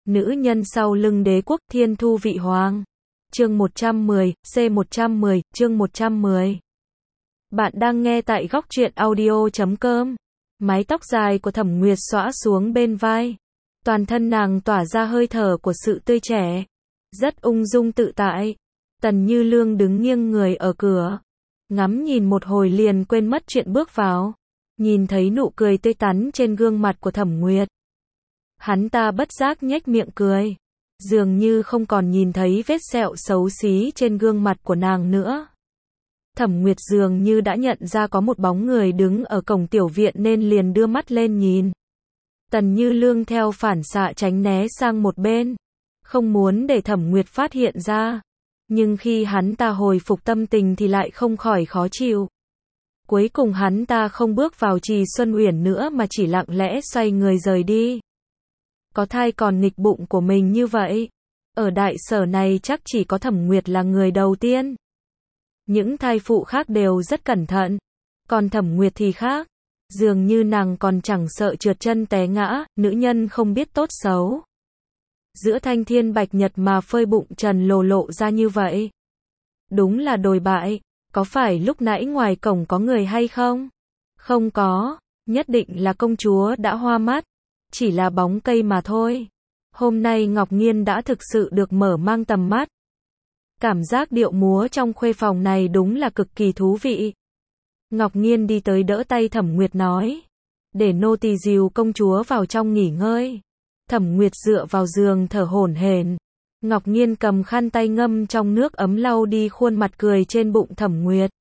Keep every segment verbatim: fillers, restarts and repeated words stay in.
Nữ nhân sau lưng đế quốc thiên thu vị hoàng. Chương một trăm mười, C một trăm mười, chương một trăm mười. Bạn đang nghe tại góc truyện audio chấm com. Mái tóc dài của Thẩm Nguyệt xõa xuống bên vai. Toàn thân nàng tỏa ra hơi thở của sự tươi trẻ. Rất ung dung tự tại. Tần Như Lương đứng nghiêng người ở cửa. Ngắm nhìn một hồi liền quên mất chuyện bước vào. Nhìn thấy nụ cười tươi tắn trên gương mặt của Thẩm Nguyệt. Hắn ta bất giác nhếch miệng cười. Dường như không còn nhìn thấy vết sẹo xấu xí trên gương mặt của nàng nữa. Thẩm Nguyệt dường như đã nhận ra có một bóng người đứng ở cổng tiểu viện nên liền đưa mắt lên nhìn. Tần Như Lương theo phản xạ tránh né sang một bên. Không muốn để Thẩm Nguyệt phát hiện ra. Nhưng khi hắn ta hồi phục tâm tình thì lại không khỏi khó chịu. Cuối cùng hắn ta không bước vào Trì Xuân Uyển nữa mà chỉ lặng lẽ xoay người rời đi. Có thai còn nghịch bụng của mình như vậy. Ở đại sở này chắc chỉ có Thẩm Nguyệt là người đầu tiên. Những thai phụ khác đều rất cẩn thận. Còn Thẩm Nguyệt thì khác. Dường như nàng còn chẳng sợ trượt chân té ngã, nữ nhân không biết tốt xấu. Giữa thanh thiên bạch nhật mà phơi bụng trần lồ lộ ra như vậy. Đúng là đồi bại. Có phải lúc nãy ngoài cổng có người hay không? Không có, nhất định là công chúa đã hoa mắt. Chỉ là bóng cây mà thôi. Hôm nay Ngọc Nghiên đã thực sự được mở mang tầm mắt. Cảm giác điệu múa trong khuê phòng này đúng là cực kỳ thú vị. Ngọc Nghiên đi tới đỡ tay Thẩm Nguyệt nói. Để nô tỳ dìu công chúa vào trong nghỉ ngơi. Thẩm Nguyệt dựa vào giường thở hổn hển. Ngọc Nghiên cầm khăn tay ngâm trong nước ấm lau đi khuôn mặt cười trên bụng Thẩm Nguyệt.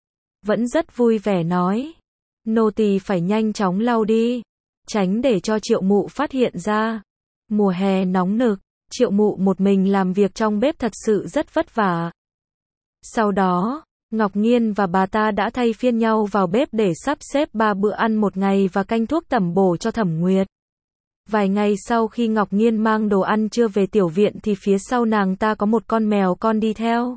Vẫn rất vui vẻ nói. Nô tỳ phải nhanh chóng lau đi. Tránh để cho Triệu Mụ phát hiện ra. Mùa hè nóng nực, Triệu Mụ một mình làm việc trong bếp thật sự rất vất vả. Sau đó, Ngọc Nghiên và bà ta đã thay phiên nhau vào bếp để sắp xếp ba bữa ăn một ngày và canh thuốc tẩm bổ cho Thẩm Nguyệt. Vài ngày sau khi Ngọc Nghiên mang đồ ăn trưa về tiểu viện thì phía sau nàng ta có một con mèo con đi theo.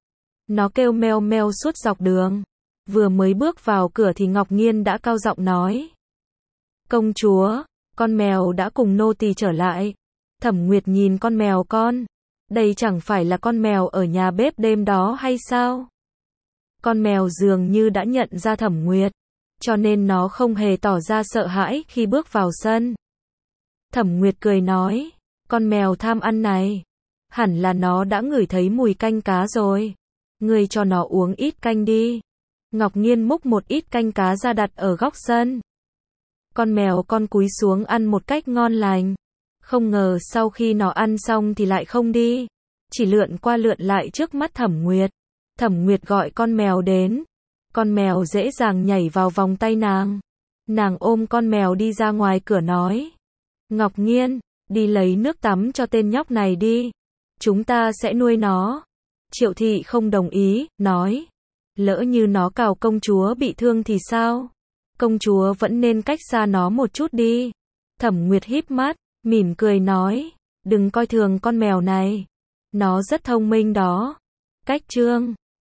Nó kêu meo meo suốt dọc đường. Vừa mới bước vào cửa thì Ngọc Nghiên đã cao giọng nói. Công chúa, con mèo đã cùng nô tỳ trở lại. Thẩm Nguyệt nhìn con mèo con. Đây chẳng phải là con mèo ở nhà bếp đêm đó hay sao? Con mèo dường như đã nhận ra Thẩm Nguyệt. Cho nên nó không hề tỏ ra sợ hãi khi bước vào sân. Thẩm Nguyệt cười nói. Con mèo tham ăn này. Hẳn là nó đã ngửi thấy mùi canh cá rồi. Ngươi cho nó uống ít canh đi. Ngọc Nghiên múc một ít canh cá ra đặt ở góc sân. Con mèo con cúi xuống ăn một cách ngon lành. Không ngờ sau khi nó ăn xong thì lại không đi. Chỉ lượn qua lượn lại trước mắt Thẩm Nguyệt. Thẩm Nguyệt gọi con mèo đến. Con mèo dễ dàng nhảy vào vòng tay nàng. Nàng ôm con mèo đi ra ngoài cửa nói. Ngọc Nghiên, đi lấy nước tắm cho tên nhóc này đi. Chúng ta sẽ nuôi nó. Triệu thị không đồng ý, nói. Lỡ như nó cào công chúa bị thương thì sao? Công chúa vẫn nên cách xa nó một chút đi. Thẩm Nguyệt híp mắt, mỉm cười nói. Đừng coi thường con mèo này. Nó rất thông minh đó. Cách chương